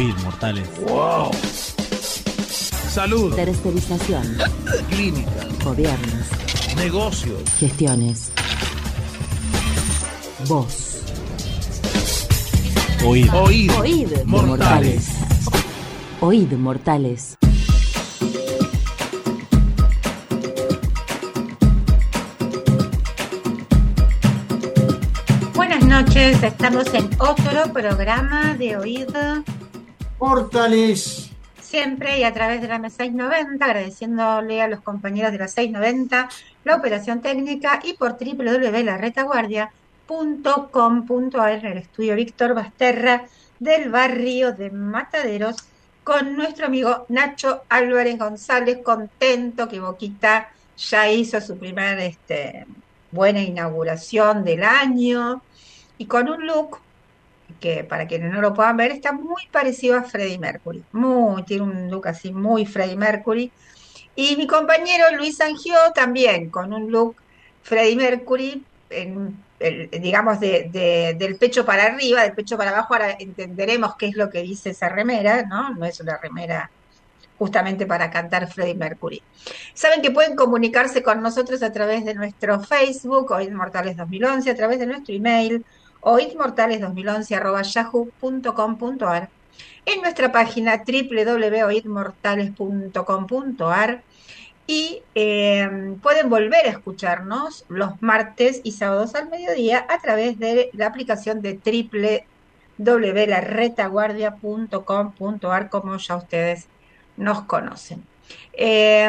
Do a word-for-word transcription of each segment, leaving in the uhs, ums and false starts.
Oíd, mortales. ¡Wow! Salud. Tercerización. Clínica. Gobiernos. Negocios. Gestiones. Voz. Oíd. Oíd. Oíd, mortales. Oíd, mortales. Buenas noches, estamos en otro programa de Oíd Mortales. Siempre y a través de la M seiscientos noventa, agradeciéndole a los compañeros de la seiscientos noventa la operación técnica y por doble u doble u doble u punto la retaguardia punto com punto a r en el estudio Víctor Basterra del barrio de Mataderos con nuestro amigo Nacho Álvarez González, contento que Boquita ya hizo su primera este, buena inauguración del año y con un look que para quienes no lo puedan ver está muy parecido a Freddie Mercury, muy, tiene un look así muy Freddie Mercury, y mi compañero Luis Angió también con un look Freddie Mercury, en, el, digamos de, de, del pecho para arriba, del pecho para abajo. Ahora entenderemos qué es lo que dice esa remera, ¿no? No es una remera justamente para cantar Freddie Mercury. Saben que pueden comunicarse con nosotros a través de nuestro Facebook, Oíd Mortales dos mil once, a través de nuestro email, oidmortales dos mil once arroba yahoo punto com punto a r, en nuestra página doble u doble u doble u punto oidmortales punto com punto a r y eh, pueden volver a escucharnos los martes y sábados al mediodía a través de la aplicación de doble u doble u doble u punto la retaguardia punto com punto a r, como ya ustedes nos conocen. Eh,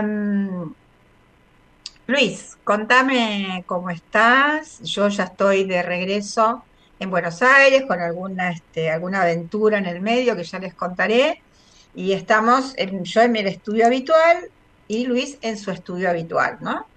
Luis, contame cómo estás. Yo ya estoy de regreso en Buenos Aires con alguna, este, alguna aventura en el medio que ya les contaré. Y estamos en, yo en mi estudio habitual y Luis en su estudio habitual, ¿no?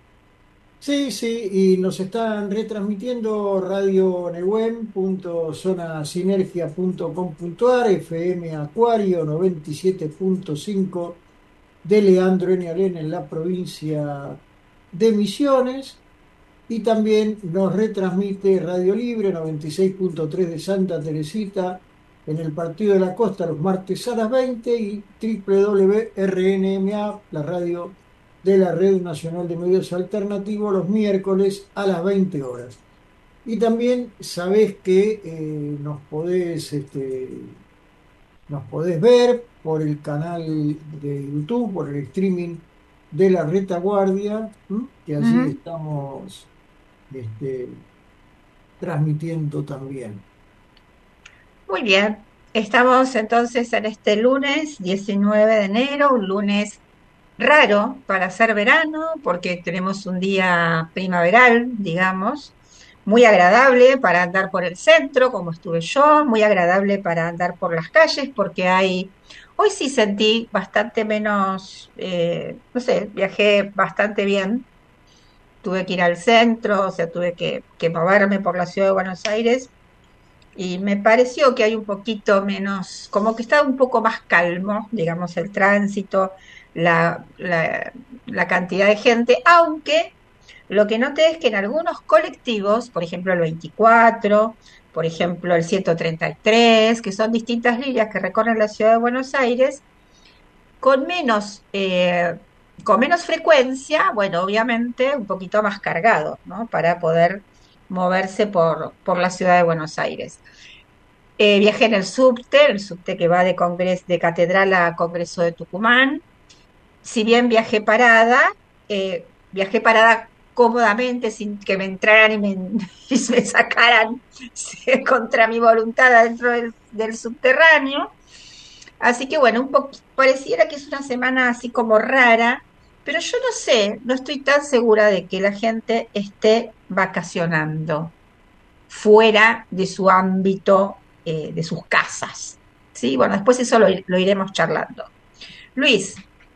Sí, sí, y nos están retransmitiendo Radio Nehuen punto zona sinergia punto com punto a r, F M Acuario noventa y siete punto cinco de Leandro N. Alén en la provincia de Misiones, y también nos retransmite Radio Libre noventa y seis punto tres de Santa Teresita en el Partido de la Costa los martes a las veinte, y doble u doble u doble u punto R N M A, la radio de la Red Nacional de Medios Alternativos, los miércoles a las veinte horas. Y también sabés que eh, nos podés este, nos podés ver por el canal de YouTube, por el streaming de la Retaguardia, ¿m? Que allí Uh-huh. estamos este, transmitiendo también. Muy bien, estamos entonces en este lunes diecinueve de enero, un lunes raro para hacer verano, porque tenemos un día primaveral, digamos, muy agradable para andar por el centro, como estuve yo, muy agradable para andar por las calles, porque hay, hoy sí sentí bastante menos, eh, no sé, viajé bastante bien, tuve que ir al centro, o sea, tuve que, que moverme por la ciudad de Buenos Aires y me pareció que hay un poquito menos, como que está un poco más calmo, digamos, el tránsito, la, la, la cantidad de gente, aunque lo que noté es que en algunos colectivos, por ejemplo el veinticuatro, por ejemplo el ciento treinta y tres, que son distintas líneas que recorren la ciudad de Buenos Aires, con menos, eh, con menos frecuencia, bueno, obviamente un poquito más cargado, ¿no? Para poder moverse por, por la ciudad de Buenos Aires. Eh, viajé en el subte, el subte que va de Congreso, de Catedral a Congreso de Tucumán. Si bien viajé parada, eh, viajé parada cómodamente sin que me entraran y me, y me sacaran contra mi voluntad dentro del, del subterráneo. Así que bueno, un poco, pareciera que es una semana así como rara, pero yo no sé, no estoy tan segura de que la gente esté vacacionando fuera de su ámbito, eh, de sus casas. ¿Sí? Bueno, después eso lo, lo iremos charlando. Luis,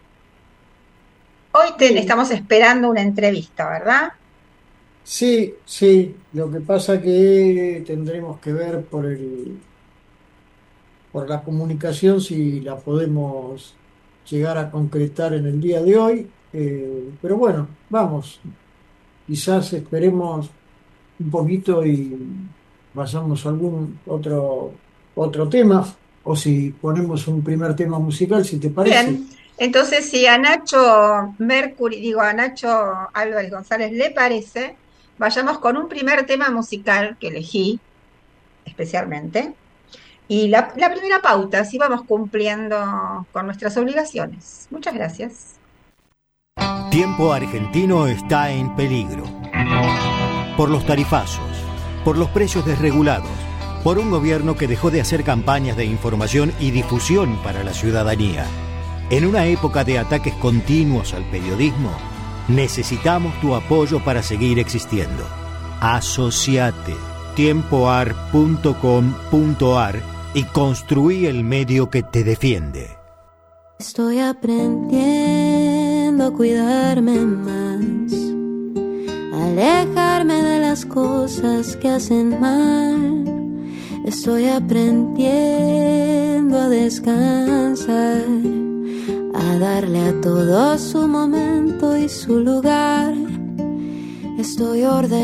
hoy te, Sí, estamos esperando una entrevista, ¿verdad? sí, sí. Lo que pasa que tendremos que ver por el, por la comunicación si la podemos llegar a concretar en el día de hoy. Eh, pero bueno, vamos, quizás esperemos un poquito y pasamos a algún otro, otro tema. o si ponemos un primer tema musical, si te parece. Bien, entonces si a Nacho Mercury, digo a Nacho Álvarez González le parece, vayamos con un primer tema musical que elegí especialmente. Y la, la primera pauta, así vamos cumpliendo con nuestras obligaciones. Muchas gracias. Tiempo argentino está en peligro. Por los tarifazos, por los precios desregulados, por un gobierno que dejó de hacer campañas de información y difusión para la ciudadanía. En una época de ataques continuos al periodismo, necesitamos tu apoyo para seguir existiendo. Asociate tiempoar punto com punto ar y construí el medio que te defiende. Estoy aprendiendo a cuidarme más, a alejarme de las cosas que hacen mal. Estoy aprendiendo a descansar, a darle a todo su momento y su lugar. Estoy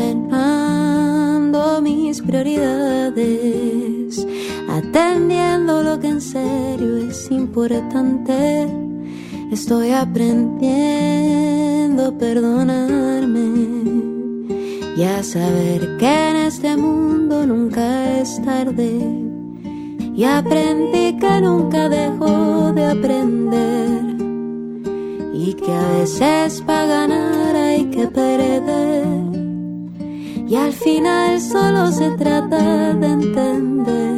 ordenando mis prioridades, atendiendo lo que en serio es importante. Estoy aprendiendo a perdonarme y a saber que en este mundo nunca es tarde. Y aprendí que nunca dejo de aprender, y que a veces para ganar hay que perder, y al final solo se trata de entender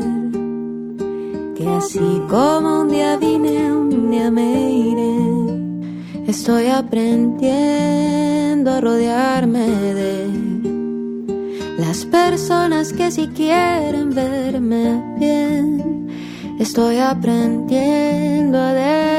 que así como un día vine, un día me iré. Estoy aprendiendo a rodearme de las personas que si quieren verme bien. Estoy aprendiendo a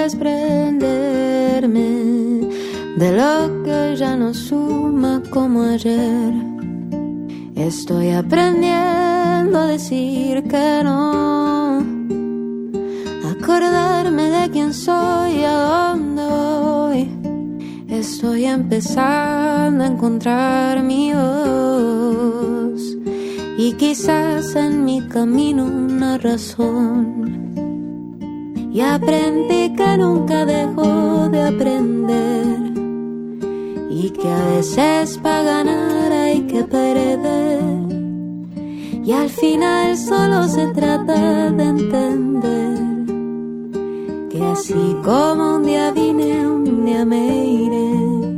desprenderme de lo que ya no suma como ayer. Estoy aprendiendo a decir que no, a acordarme de quién soy y a dónde voy. Estoy empezando a encontrar mi voz y quizás en mi camino una razón. Y aprendí que nunca dejo de aprender, y que a veces para ganar hay que perder, y al final solo se trata de entender que así como un día vine, un día me iré.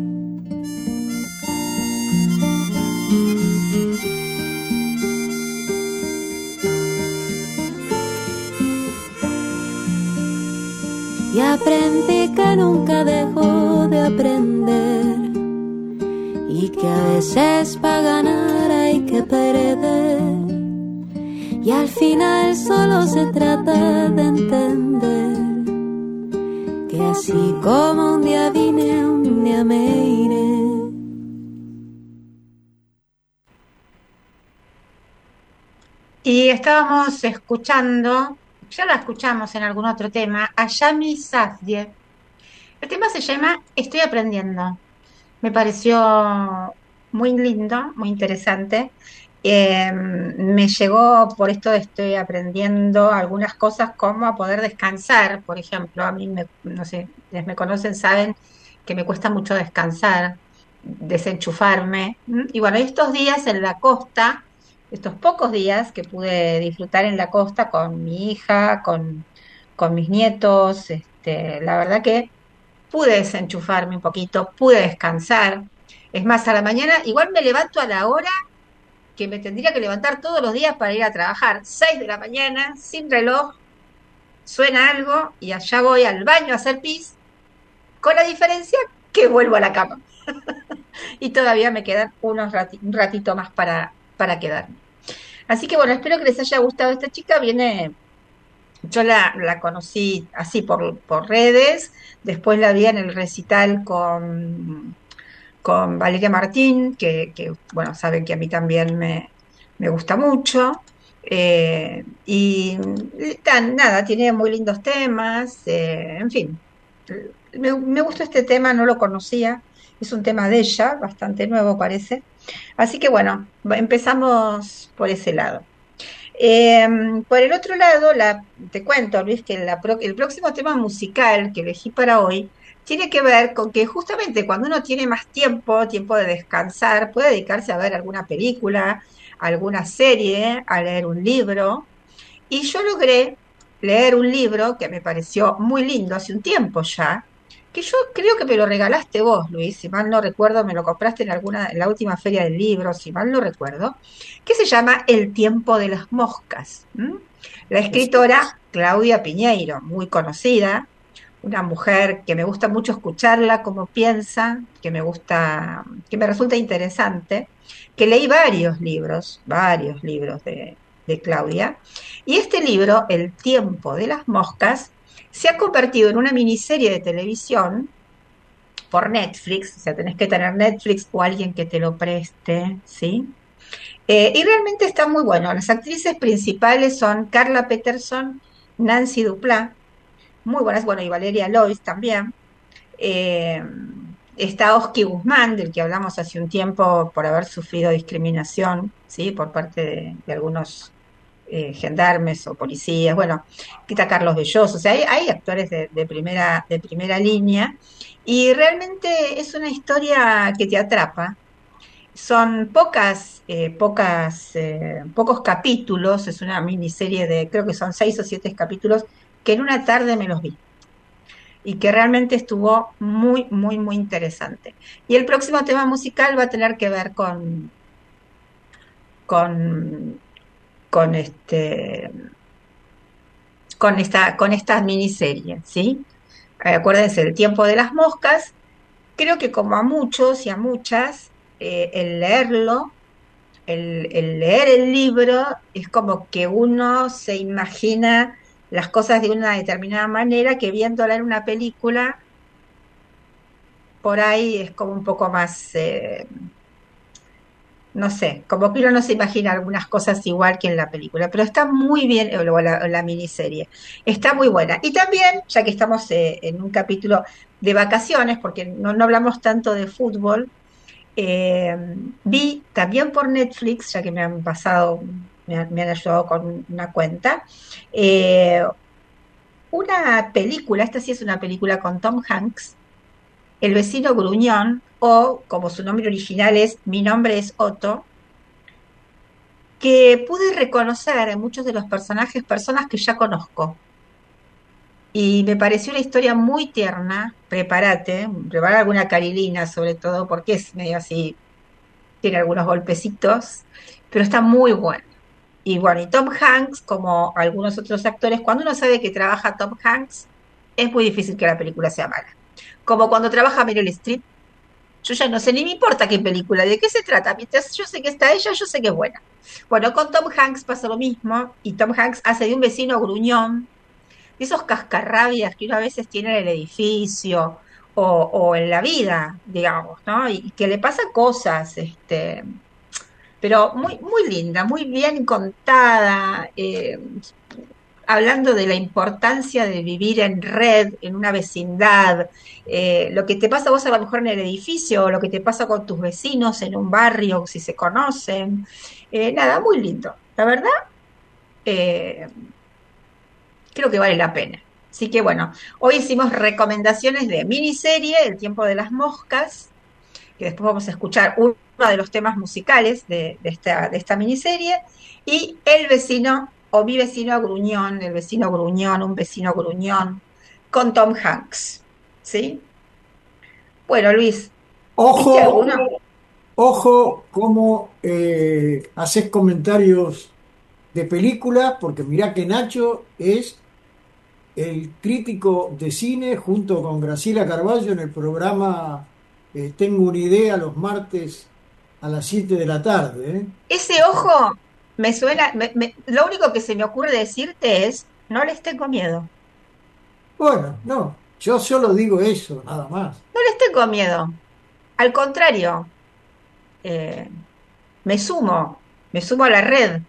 Y aprendí que nunca dejo de aprender, y que a veces para ganar hay que perder, y al final solo se trata de entender que así como un día vine, un día me iré. Y estábamos escuchando, ya la escuchamos en algún otro tema, a Yami Safdie. El tema se llama Estoy aprendiendo. Me pareció muy lindo, muy interesante. Eh, me llegó por esto de estoy aprendiendo algunas cosas como a poder descansar, por ejemplo. A mí, me, no sé, quienes me conocen saben que me cuesta mucho descansar, desenchufarme. Y bueno, estos días en la costa, estos pocos días que pude disfrutar en la costa con mi hija, con, con mis nietos, este, la verdad que pude desenchufarme un poquito, pude descansar. Es más, a la mañana igual me levanto a la hora que me tendría que levantar todos los días para ir a trabajar. Seis de la mañana, sin reloj, suena algo y allá voy al baño a hacer pis, con la diferencia que vuelvo a la cama. Y todavía me quedan unos rati- un ratito más para, para quedarme. Así que bueno, espero que les haya gustado esta chica. Viene, yo la, la conocí así por, por redes, después la vi en el recital con, con Valeria Martín, que, que bueno, saben que a mí también me, me gusta mucho. Eh, y tan, nada, tiene muy lindos temas, eh, en fin. Me, me gustó este tema, no lo conocía. Es un tema de ella, bastante nuevo parece. Así que bueno, empezamos por ese lado. Eh, por el otro lado, la, te cuento, Luis, que la pro- el próximo tema musical que elegí para hoy tiene que ver con que justamente cuando uno tiene más tiempo, tiempo de descansar, puede dedicarse a ver alguna película, alguna serie, a leer un libro. Y yo logré leer un libro que me pareció muy lindo hace un tiempo ya, que yo creo que me lo regalaste vos, Luis, si mal no recuerdo, me lo compraste en alguna, en la última feria del libro, si mal no recuerdo, que se llama El tiempo de las moscas. ¿M? La Así es. escritora Claudia Piñeiro, muy conocida, una mujer que me gusta mucho escucharla, cómo piensa, que me gusta, que me resulta interesante, que leí varios libros, varios libros de, de Claudia, y este libro, El tiempo de las moscas, se ha convertido en una miniserie de televisión por Netflix, o sea, tenés que tener Netflix o alguien que te lo preste, ¿sí? Eh, y realmente está muy bueno. Las actrices principales son Carla Peterson, Nancy Duplá, muy buenas, bueno, y Valeria Lois también. Eh, Está Oski Guzmán, del que hablamos hace un tiempo por haber sufrido discriminación, ¿sí? Por parte de, de algunos eh, gendarmes o policías. Bueno, quita Carlos Belloso, o sea, hay, hay actores de, de primera, de primera línea y realmente es una historia que te atrapa. Son pocas, eh, pocas, eh, pocos capítulos, es una miniserie de, creo que son seis o siete capítulos, que en una tarde me los vi y que realmente estuvo muy, muy, muy interesante. Y el próximo tema musical va a tener que ver con, con, con este, con esta, con esta miniserie, ¿sí? Eh, acuérdense, El tiempo de las moscas, creo que como a muchos y a muchas, eh, el leerlo, el, el leer el libro, es como que uno se imagina las cosas de una determinada manera que viéndola en una película, por ahí es como un poco más, eh, no sé, como que uno no se imagina algunas cosas igual que en la película, pero está muy bien, o la, la miniserie, está muy buena. Y también, ya que estamos eh, en un capítulo de vacaciones, porque no, no hablamos tanto de fútbol, eh, vi también por Netflix, ya que me han pasado, me han, me han ayudado con una cuenta, eh, una película, esta sí es una película con Tom Hanks, El vecino gruñón, o como su nombre original es Mi nombre es Otto, que pude reconocer en muchos de los personajes personas que ya conozco. Y me pareció una historia muy tierna. Prepárate, prepara alguna carilina sobre todo, porque es medio así, tiene algunos golpecitos, pero está muy buena. Y bueno, y Tom Hanks, como algunos otros actores, cuando uno sabe que trabaja Tom Hanks, es muy difícil que la película sea mala. Como cuando trabaja Meryl Streep, yo ya no sé ni me importa qué película, de qué se trata. Mientras yo sé que está ella, yo sé que es buena. Bueno, con Tom Hanks pasa lo mismo, y Tom Hanks hace de un vecino gruñón, de esos cascarrabias que uno a veces tiene en el edificio o, o en la vida, digamos, ¿no? Y, y que le pasan cosas, este, pero muy, muy linda, muy bien contada, eh, hablando de la importancia de vivir en red, en una vecindad, eh, lo que te pasa a vos a lo mejor en el edificio, o lo que te pasa con tus vecinos en un barrio, si se conocen. Eh, nada, muy lindo. La verdad, eh, creo que vale la pena. Así que bueno, hoy hicimos recomendaciones de miniserie, El tiempo de las moscas, que después vamos a escuchar uno de los temas musicales de, de, esta, de esta miniserie, y El vecino o Mi vecino gruñón, El vecino gruñón, Un vecino gruñón, con Tom Hanks. ¿Sí? Bueno, Luis, ¿viste Ojo, alguno? ojo, cómo eh, haces comentarios de película, porque mirá que Nacho es el crítico de cine junto con Graciela Carballo en el programa eh, Tengo una idea los martes a las siete de la tarde. ¿Eh? Ese ojo me suena, me- me- lo único que se me ocurre decirte es, no les tengo miedo, Bueno, no, yo solo digo eso, nada más. no les tengo miedo. Al contrario, eh, me sumo, me sumo a la red.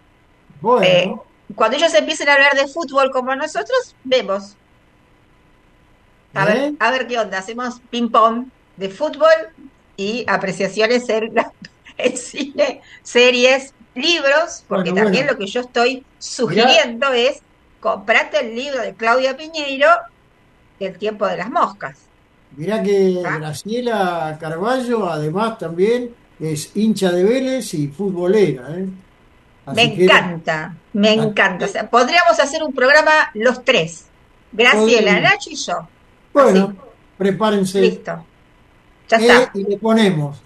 Eh, Bueno, Cuando ellos empiecen a hablar de fútbol como nosotros, vemos. A ver, ¿eh? a ver qué onda. Hacemos ping-pong de fútbol y apreciaciones en, la- en cine, series, libros, porque Bueno, también bueno. lo que yo estoy sugiriendo es comprate el libro de Claudia Piñeiro, El tiempo de las moscas. Mirá que ¿Ah? Graciela Carballo, además, también es hincha de Vélez y futbolera, ¿eh? Me Así que encanta, me así encanta. O que sea, podríamos hacer un programa los tres, Graciela, podríamos. Nacho y yo. Así, Bueno, prepárense. listo, ya Eh, está. y le ponemos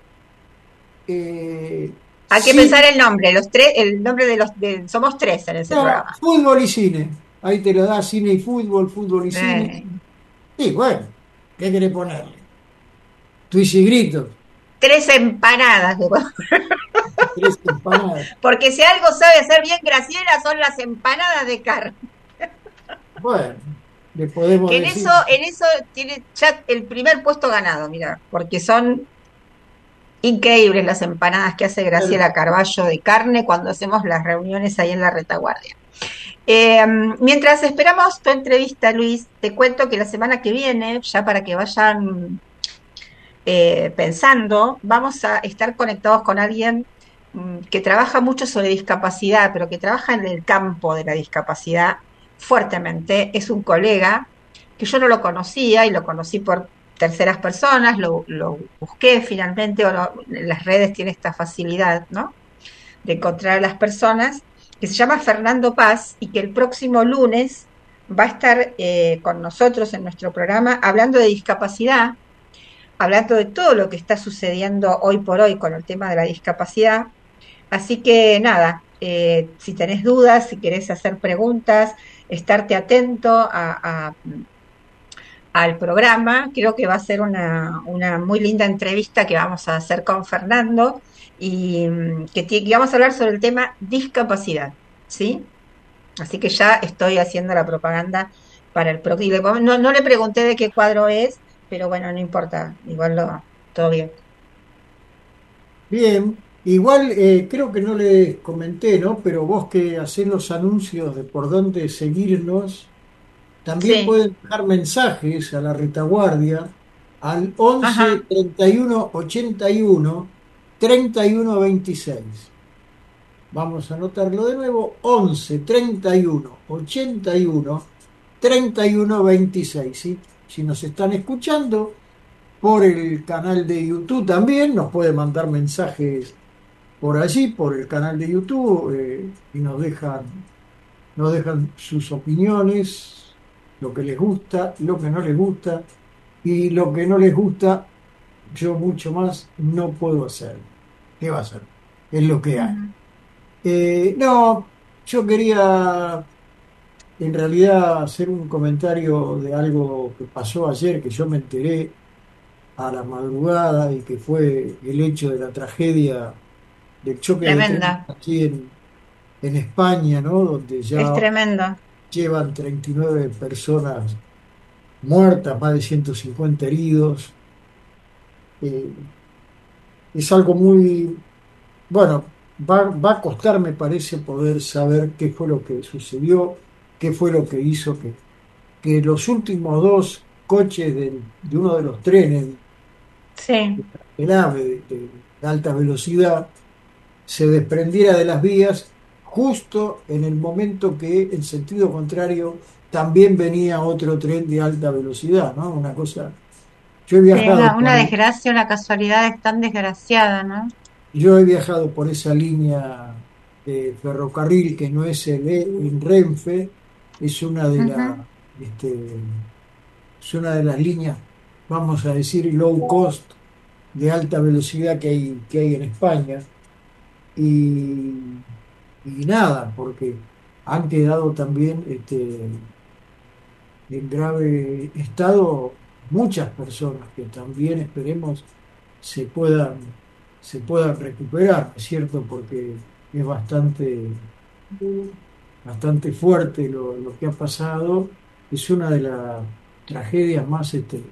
eh, Hay que cine, pensar el nombre, los tres, el nombre de los, de, somos tres en ese no, programa. fútbol y cine. Ahí te lo da cine y fútbol, fútbol y cine. Eh, Sí, bueno, ¿qué querés ponerle? Twis y gritos, tres empanadas. de- tres empanadas. Porque si algo sabe hacer bien Graciela son las empanadas de carne. Bueno, le podemos Que en decir. eso, en eso tiene ya el primer puesto ganado, mira, porque son increíbles las empanadas que hace Graciela Carballo de carne cuando hacemos las reuniones ahí en la retaguardia. Eh, mientras esperamos tu entrevista, Luis, te cuento que la semana que viene, ya para que vayan eh, pensando, vamos a estar conectados con alguien mm, que trabaja mucho sobre discapacidad, pero que trabaja en el campo de la discapacidad fuertemente. Es un colega que yo no lo conocía y lo conocí por terceras personas, lo, lo busqué finalmente, o lo, en las redes tiene esta facilidad, ¿no?, de encontrar a las personas, que se llama Fernando Paz y que el próximo lunes va a estar eh, con nosotros en nuestro programa hablando de discapacidad, hablando de todo lo que está sucediendo hoy por hoy con el tema de la discapacidad. Así que nada, eh, si tenés dudas, si querés hacer preguntas, estarte atento a, a, al programa. Creo que va a ser una, una muy linda entrevista que vamos a hacer con Fernando y que, que vamos a hablar sobre el tema discapacidad, ¿sí? Así que ya estoy haciendo la propaganda para el próximo. No, no le pregunté de qué cuadro es, pero bueno, no importa, igual lo, todo bien. Bien, igual eh, creo que no les comenté, ¿no? Pero vos que hacés los anuncios de por dónde seguirnos, también Sí, pueden dejar mensajes a la retaguardia al once ajá, treinta y uno ochenta y uno treinta y uno veintiséis. Vamos a anotarlo de nuevo, once treinta y uno ochenta y uno treinta y uno veintiséis, ¿sí? Si nos están escuchando por el canal de YouTube también, nos pueden mandar mensajes por allí, por el canal de YouTube, eh, y nos dejan, nos dejan sus opiniones, lo que les gusta, lo que no les gusta, y lo que no les gusta, yo mucho más no puedo hacer. ¿Qué va a hacer? Es lo que hay. ujú, Eh, no, yo quería en realidad hacer un comentario de algo que pasó ayer, que yo me enteré a la madrugada y que fue el hecho de la tragedia del choque de tren tremenda, aquí en, en España, ¿no? Donde es ya tremendo. llevan treinta y nueve personas muertas, más de ciento cincuenta heridos. Eh, es algo muy, bueno, va, va a costar, me parece, poder saber qué fue lo que sucedió, qué fue lo que hizo que, que los últimos dos coches del- de uno de los trenes, Sí, el AVE de, de alta velocidad, se desprendiera de las vías justo en el momento que en sentido contrario también venía otro tren de alta velocidad, ¿no? Una cosa. Yo he sí, una, viajado una por, desgracia, una casualidad es tan desgraciada, ¿no? yo he viajado por esa línea de ferrocarril que no es el, el Renfe, es una de Ujú, la, este, es una de las líneas, vamos a decir, low cost de alta velocidad que hay, que hay en España. Y, y nada, porque han quedado también este, en grave estado muchas personas que también esperemos se puedan, se puedan recuperar, ¿no es cierto? Porque es bastante, bastante fuerte lo, lo que ha pasado. Es una de las tragedias más, este,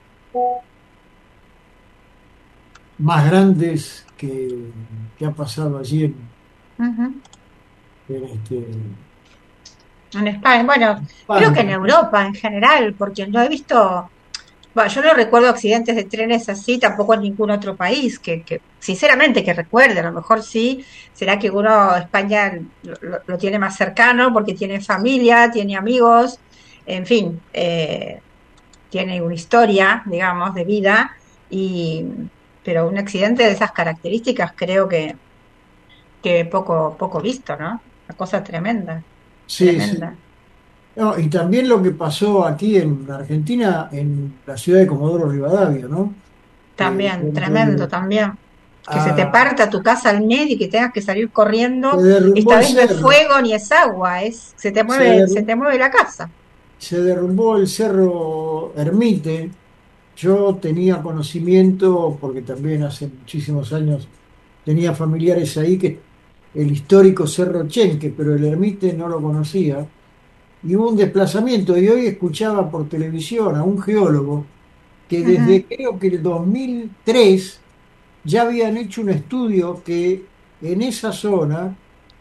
más grandes que, que ha pasado allí en, ujú. en, este, En España, bueno, creo que en España. Europa en general, porque lo he visto, Bueno, yo no recuerdo accidentes de trenes así, tampoco en ningún otro país, que, que sinceramente que recuerde, a lo mejor sí, será que uno, España, lo, lo- lo tiene más cercano porque tiene familia, tiene amigos, en fin, eh, tiene una historia, digamos, de vida, y, pero un accidente de esas características creo que, que poco, poco visto, ¿no? Una cosa tremenda, Sí, sí. tremenda. No, y también lo que pasó aquí en Argentina, en la ciudad de Comodoro Rivadavia, ¿no? Eh, También, tremendo, donde también. Que se te ah, parta tu casa al medio y que tengas que salir se corriendo. derrumbó Esta el vez no es cerro, fuego ni es agua, es se te se, mueve, se derru- te mueve la casa. se derrumbó el cerro Ermite. Yo tenía conocimiento, porque también hace muchísimos años tenía familiares ahí, que el histórico Cerro Chenque, pero el Ermite no lo conocía. Y hubo un desplazamiento, y hoy escuchaba por televisión a un geólogo que Ujú, desde creo que el dos mil tres ya habían hecho un estudio que en esa zona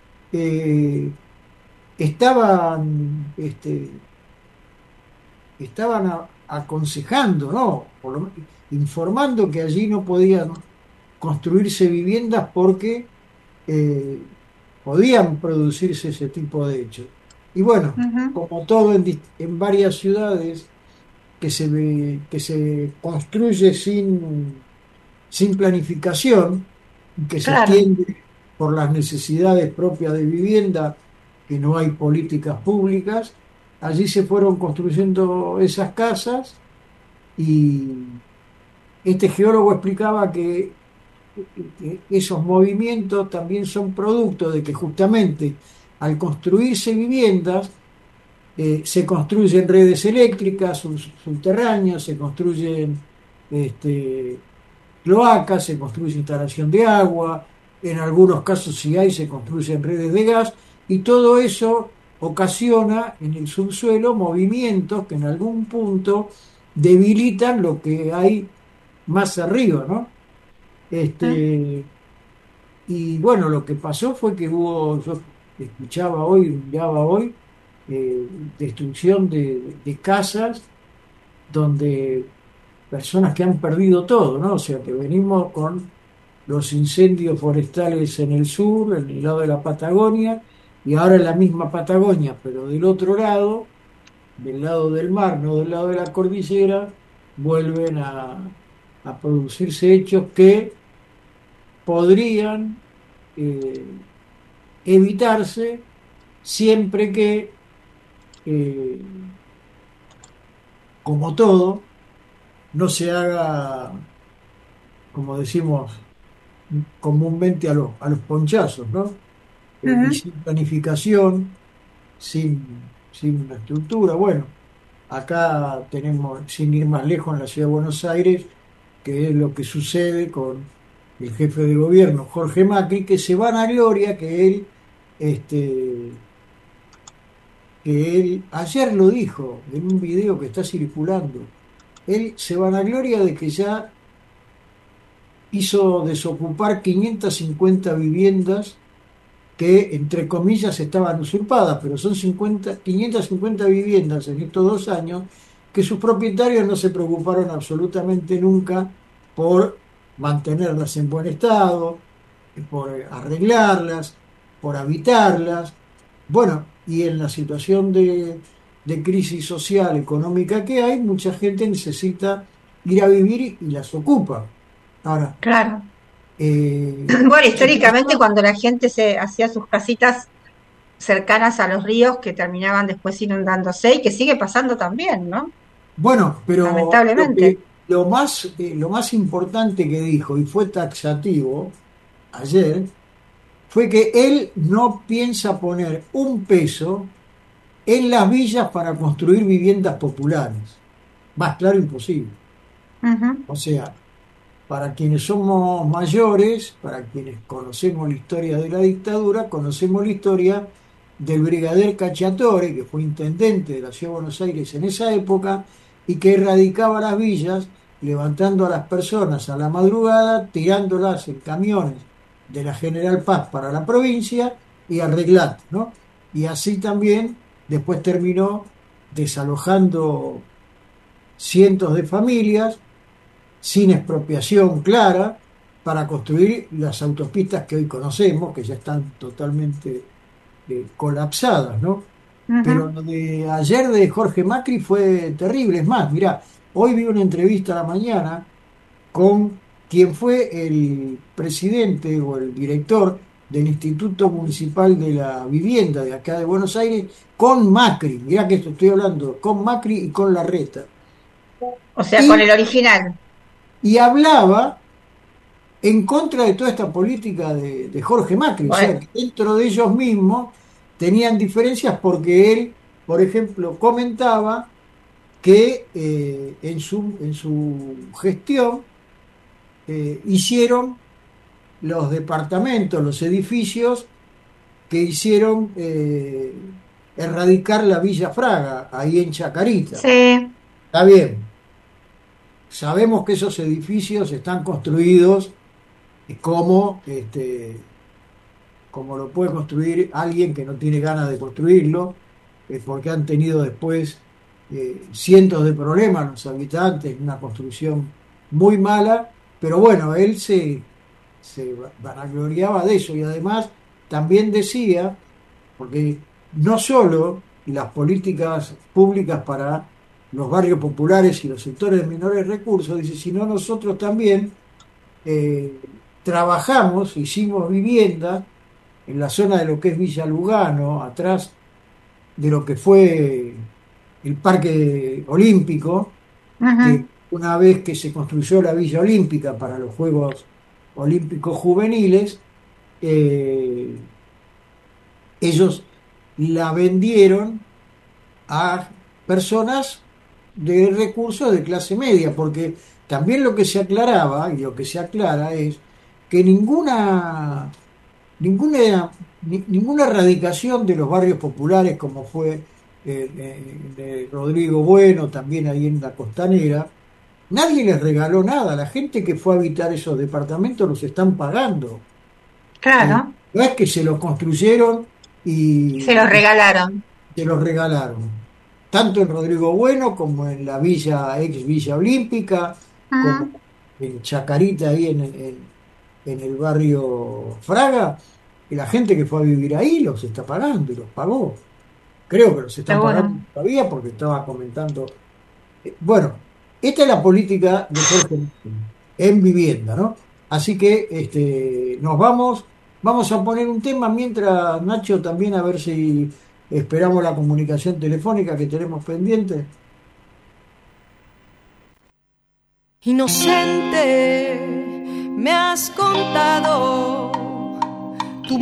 eh, estaban, este, estaban a- aconsejando, ¿no? Por lo men- informando que allí no podían construirse viviendas porque eh, podían producirse ese tipo de hechos. Y bueno, ujú. como todo en, dist- en varias ciudades que se, ve- que se construye sin, sin planificación, que se Claro. extiende por las necesidades propias de vivienda, que no hay políticas públicas, allí se fueron construyendo esas casas y este geólogo explicaba que que esos movimientos también son producto de que justamente al construirse viviendas, eh, se construyen redes eléctricas sus- subterráneas, se construyen este, cloacas, se construye instalación de agua, en algunos casos si hay se construyen redes de gas y todo eso ocasiona en el subsuelo movimientos que en algún punto debilitan lo que hay más arriba, ¿no? Mm, Este, y bueno, lo que pasó fue que hubo, yo escuchaba hoy, miraba hoy, eh, destrucción de, de casas donde personas que han perdido todo, ¿no? O sea, que venimos con los incendios forestales en el sur, en el lado de la Patagonia, y ahora en la misma Patagonia, pero del otro lado, del lado del mar, no del lado de la cordillera, vuelven a, a producirse hechos que podrían eh, evitarse siempre que, eh, como todo, no se haga, como decimos comúnmente, a los, a los ponchazos, ¿no? Eh, y ujú. sin planificación, sin, sin una estructura. Bueno, acá tenemos, sin ir más lejos, en la ciudad de Buenos Aires, que es lo que sucede con el jefe de gobierno, Jorge Macri, que se vanagloria que él este, que él ayer lo dijo en un video que está circulando. Él se vanagloria de que ya hizo desocupar quinientas cincuenta viviendas que, entre comillas, estaban usurpadas, pero son cincuenta, quinientas cincuenta viviendas en estos dos años que sus propietarios no se preocuparon absolutamente nunca por mantenerlas en buen estado, por arreglarlas, por habitarlas. Bueno, y en la situación de, de crisis social, económica que hay, mucha gente necesita ir a vivir y las ocupa. Ahora, Claro. eh, Bueno, ¿qué históricamente pasa? cuando la gente se hacía sus casitas cercanas a los ríos que terminaban después inundándose y que sigue pasando también, ¿no? Bueno, pero lo Lamentablemente. que lo más, eh, lo más importante que dijo, y fue taxativo ayer, fue que él no piensa poner un peso en las villas para construir viviendas populares. Más claro imposible. Ujú. O sea, para quienes somos mayores, para quienes conocemos la historia de la dictadura, conocemos la historia del brigadier Cacciatore, que fue intendente de la Ciudad de Buenos Aires en esa época y que erradicaba las villas, levantando a las personas a la madrugada, tirándolas en camiones de la General Paz para la provincia y arreglando, ¿no? Y así también después terminó desalojando cientos de familias sin expropiación clara para construir las autopistas que hoy conocemos, que ya están totalmente eh, colapsadas, ¿no? Ujú. Pero lo de ayer de Jorge Macri fue terrible. Es más, mirá, hoy vi una entrevista a la mañana con quien fue el presidente o el director del Instituto Municipal de la Vivienda de acá de Buenos Aires, con Macri. Mirá que esto estoy hablando, con Macri y con Larreta. O sea, Y- con el original. Y hablaba en contra de toda esta política de, de Jorge Macri. O sea, Bueno. que dentro de ellos mismos tenían diferencias porque él, por ejemplo, comentaba que eh, en su, en su gestión eh, hicieron los departamentos, los edificios que hicieron eh, erradicar la Villa Fraga, ahí en Chacarita. Sí, Está bien. Sabemos que esos edificios están construidos como, este, como lo puede construir alguien que no tiene ganas de construirlo, eh, porque han tenido después eh, cientos de problemas los habitantes, una construcción muy mala, pero bueno, él se, se vanagloriaba de eso y además también decía, porque no solo las políticas públicas para los barrios populares y los sectores de menores recursos, dice, sino nosotros también eh, trabajamos, hicimos vivienda en la zona de lo que es Villa Lugano, atrás de lo que fue el Parque Olímpico, ujú. que una vez que se construyó la Villa Olímpica para los Juegos Olímpicos Juveniles, eh, ellos la vendieron a personas de recursos de clase media, porque también lo que se aclaraba y lo que se aclara es que ninguna ninguna ni- ninguna erradicación de los barrios populares como fue eh, eh, de Rodrigo Bueno, también ahí en la Costanera, nadie les regaló nada. La gente que fue a habitar esos departamentos los están pagando. Eh, Claro, no es que se los construyeron y, se los y regalaron. se los regalaron. Tanto en Rodrigo Bueno como en la villa, ex Villa Olímpica, como Ujú. en Chacarita, ahí en, en, en el barrio Fraga, y la gente que fue a vivir ahí los está pagando y los pagó. Creo que los están Seguro. pagando todavía porque estaba comentando. Eh, Bueno, esta es la política de Jorge Macri en vivienda, ¿no? Así que este, nos vamos, vamos a poner un tema mientras, Nacho, también a ver si esperamos la comunicación telefónica que tenemos pendiente. Inocente, me has contado tu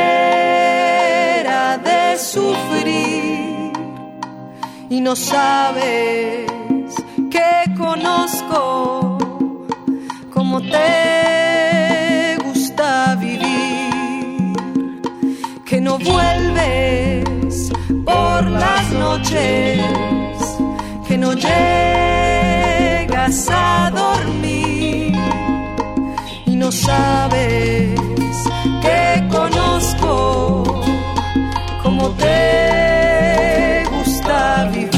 manera de sufrir y no sabes que conozco cómo te gusta vivir, que no vuelves por las noches, que no llegas a dormir y no sabes que conozco cómo te gusta vivir.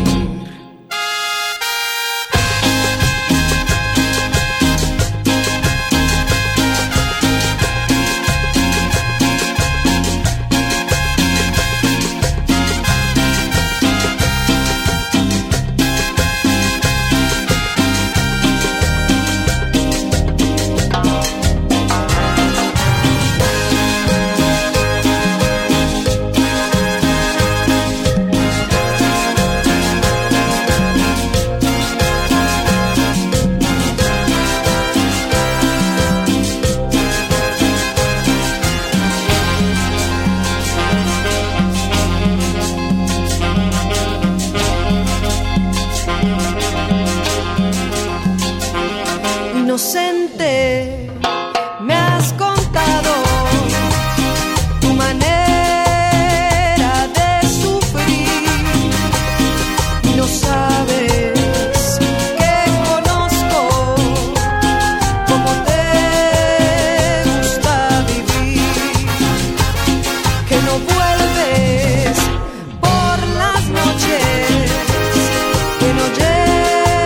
Inocente, me has contado tu manera de sufrir y no sabes que conozco cómo te gusta vivir, que no vuelves por las noches, que no llegas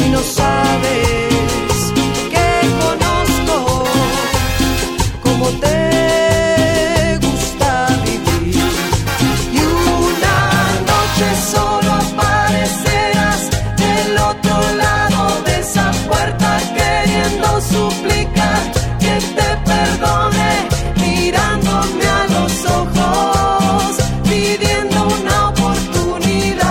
y no sabes que conozco cómo te gusta vivir. Y una noche solo aparecerás del otro lado de esa puerta queriendo suplicar que te perdone, mirándome a los ojos, pidiendo una oportunidad.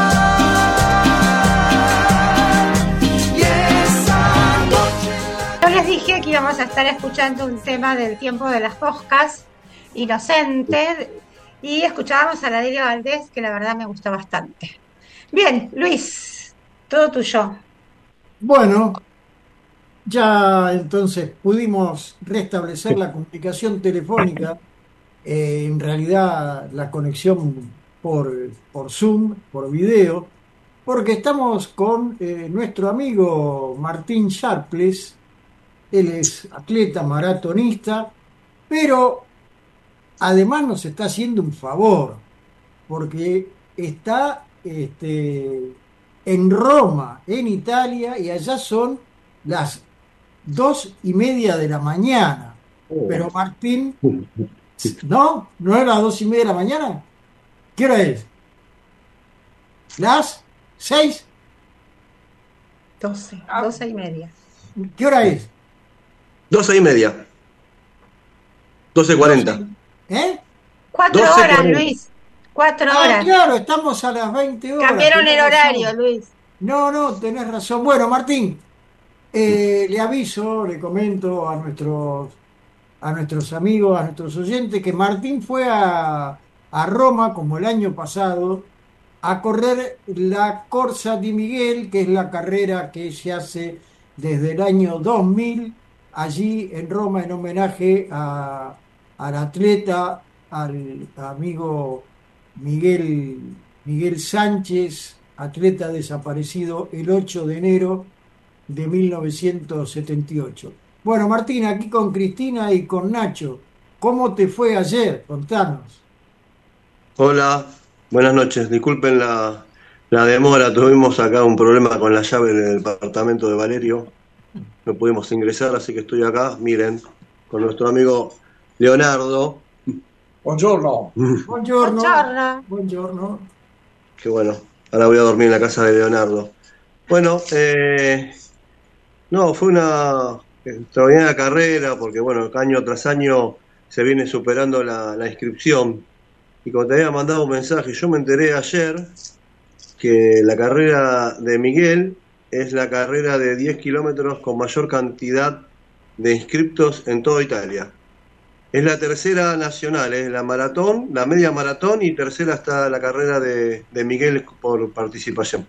Y esa noche Yo les dije que íbamos a estar escuchando un tema del tiempo de las moscas, Inocente, y escuchábamos a la Delia Valdés, que la verdad me gusta bastante. Bien, Luis, todo tuyo. Bueno, ya entonces pudimos restablecer la comunicación telefónica, eh, en realidad la conexión por, por Zoom, por video, porque estamos con eh, nuestro amigo Martín Sharples. Él es atleta maratonista, pero además nos está haciendo un favor, porque está este, en Roma, en Italia, y allá son las dos y media de la mañana. Pero Martín, ¿no? ¿No es las dos y media de la mañana? ¿Qué hora es? ¿Las seis? Doce, doce y media. ¿Qué hora es? Doce y media. Doce cuarenta. ¿Eh? Cuatro doce horas, cuarenta. Luis. Cuatro Ah, horas. claro, estamos a las veinte horas. Cambiaron el tenés horario, razón. Luis. No, no, tenés razón. Bueno, Martín, eh, le aviso, le comento a nuestros, a nuestros amigos, a nuestros oyentes, que Martín fue a, a Roma, como el año pasado, a correr la Corsa di Miguel, que es la carrera que se hace desde el año dos mil, allí en Roma, en homenaje a, al atleta, al amigo Miguel, Miguel Sánchez, atleta desaparecido el ocho de enero de mil novecientos setenta y ocho. Bueno, Martín, aquí con Cristina y con Nacho, ¿cómo te fue ayer? Contanos. Hola, buenas noches. Disculpen la, la demora. Tuvimos acá un problema con la llave en el departamento de Valerio. No pudimos ingresar, así que estoy acá. Miren, con nuestro amigo Leonardo. Buongiorno. Buongiorno. Buongiorno. Buongiorno. Qué bueno. Ahora voy a dormir en la casa de Leonardo. Bueno, eh, no, fue una extraordinaria carrera porque, bueno, año tras año se viene superando la, la inscripción. Y como te había mandado un mensaje, yo me enteré ayer que la carrera de Miguel es la carrera de diez kilómetros con mayor cantidad de inscriptos en toda Italia. Es la tercera nacional, es la maratón, la media maratón, y tercera está la carrera de, de Miguel por participación.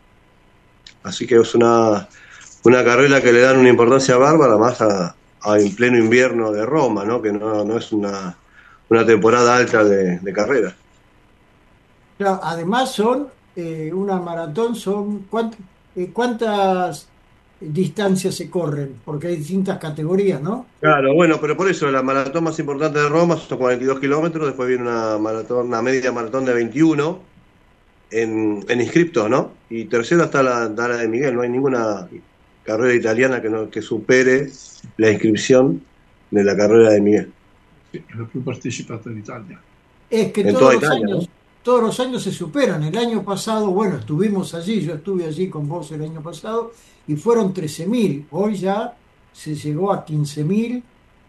Así que es una, una carrera que le dan una importancia bárbara, más a, a en pleno invierno de Roma, ¿no? Que no, no es una, una temporada alta de, de carrera. Claro, además son eh, una maratón, son ¿cuánt- eh, ¿cuántas distancias se corren? Porque hay distintas categorías, ¿no? Claro, bueno, pero por eso la maratón más importante de Roma son cuarenta y dos kilómetros, después viene una maratón, una media maratón de veintiuno en, en inscriptos, ¿no? Y tercera está la, está la de Miguel, no hay ninguna carrera italiana que, no, que supere la inscripción de la carrera de Miguel. Sì, è la più partecipata d'Italia. Es que En todos toda los Italia, años, todos los años se superan. El año pasado, bueno, estuvimos allí, yo estuve allí con vos el año pasado, y fueron trece mil. Hoy ya se llegó a quince mil,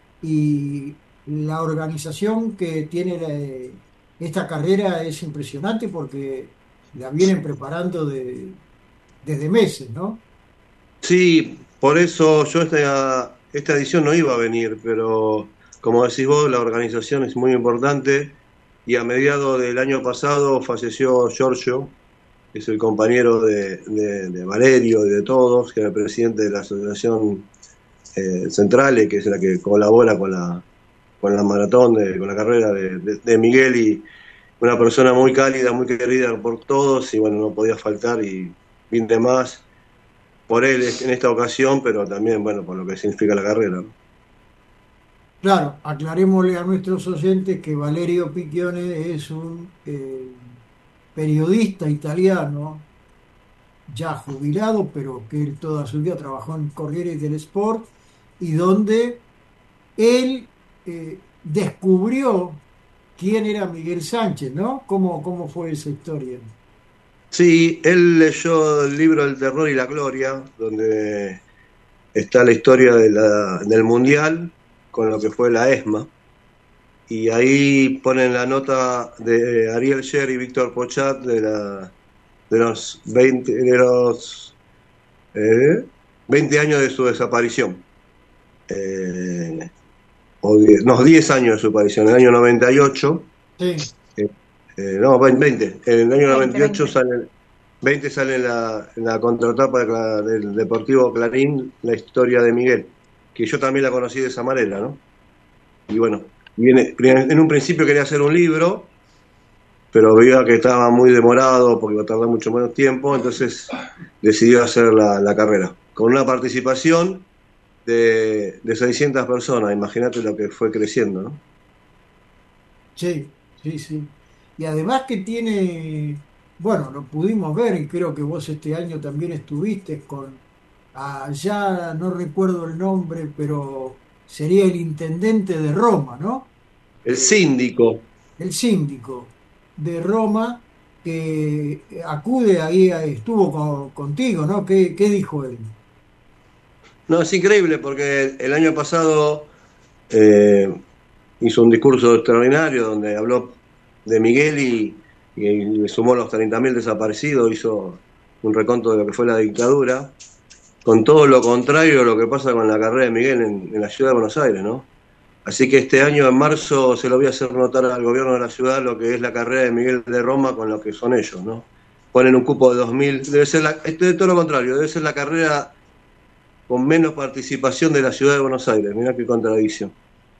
y la organización que tiene la- esta carrera es impresionante porque la vienen preparando de- desde meses, ¿no? Sí, por eso yo esta, esta edición no iba a venir, pero como decís vos, la organización es muy importante y a mediados del año pasado falleció Giorgio, que es el compañero de, de, de Valerio y de todos, que era el presidente de la Asociación eh, Centrale, que es la que colabora con la, con la maratón, de, con la carrera de, de, de Miguel, y una persona muy cálida, muy querida por todos, y bueno, no podía faltar y vine más por él en esta ocasión, pero también, bueno, por lo que significa la carrera, ¿no? Claro, aclarémosle a nuestros oyentes que Valerio Picchione es un eh, periodista italiano ya jubilado, pero que él toda su vida trabajó en Corriere dello Sport, y donde él eh, descubrió quién era Miguel Sánchez, ¿no? ¿Cómo, cómo fue esa historia? Sí, él leyó el libro El terror y la gloria, donde está la historia de la, del Mundial con lo que fue la ESMA, y ahí ponen la nota de Ariel Sher y Víctor Pochat de, la, de los veinte, de los eh, veinte años de su desaparición. Eh, o diez, no, diez años de su aparición, en el año noventa y ocho. Sí. Eh, eh, no, veinte. En el año noventa y ocho veinte. sale, veinte sale en la, en la contratapa del Deportivo Clarín la historia de Miguel, que yo también la conocí de esa manera, ¿no? Y bueno, viene, en un principio quería hacer un libro, pero veía que estaba muy demorado porque iba a tardar mucho menos tiempo, entonces decidió hacer la, la carrera, con una participación de, de seiscientas personas. Imagínate lo que fue creciendo, ¿no? Sí, sí, sí. Y además que tiene, bueno, lo pudimos ver, y creo que vos este año también estuviste con, ah, ya no recuerdo el nombre, pero sería el intendente de Roma, ¿no? El Eh, síndico. el síndico de Roma, que acude ahí, estuvo con- contigo, ¿no? ¿Qué, qué dijo él? No, es increíble porque el año pasado eh, hizo un discurso extraordinario donde habló de Miguel y, y le sumó los treinta mil desaparecidos, hizo un reconto de lo que fue la dictadura, con todo lo contrario a lo que pasa con la carrera de Miguel en, en la ciudad de Buenos Aires, ¿no? Así que este año, en marzo, se lo voy a hacer notar al gobierno de la ciudad lo que es la carrera de Miguel de Roma con lo que son ellos, ¿no? Ponen un cupo de dos mil, debe ser la, esto es todo lo contrario, debe ser la carrera con menos participación de la ciudad de Buenos Aires. Mirá qué contradicción.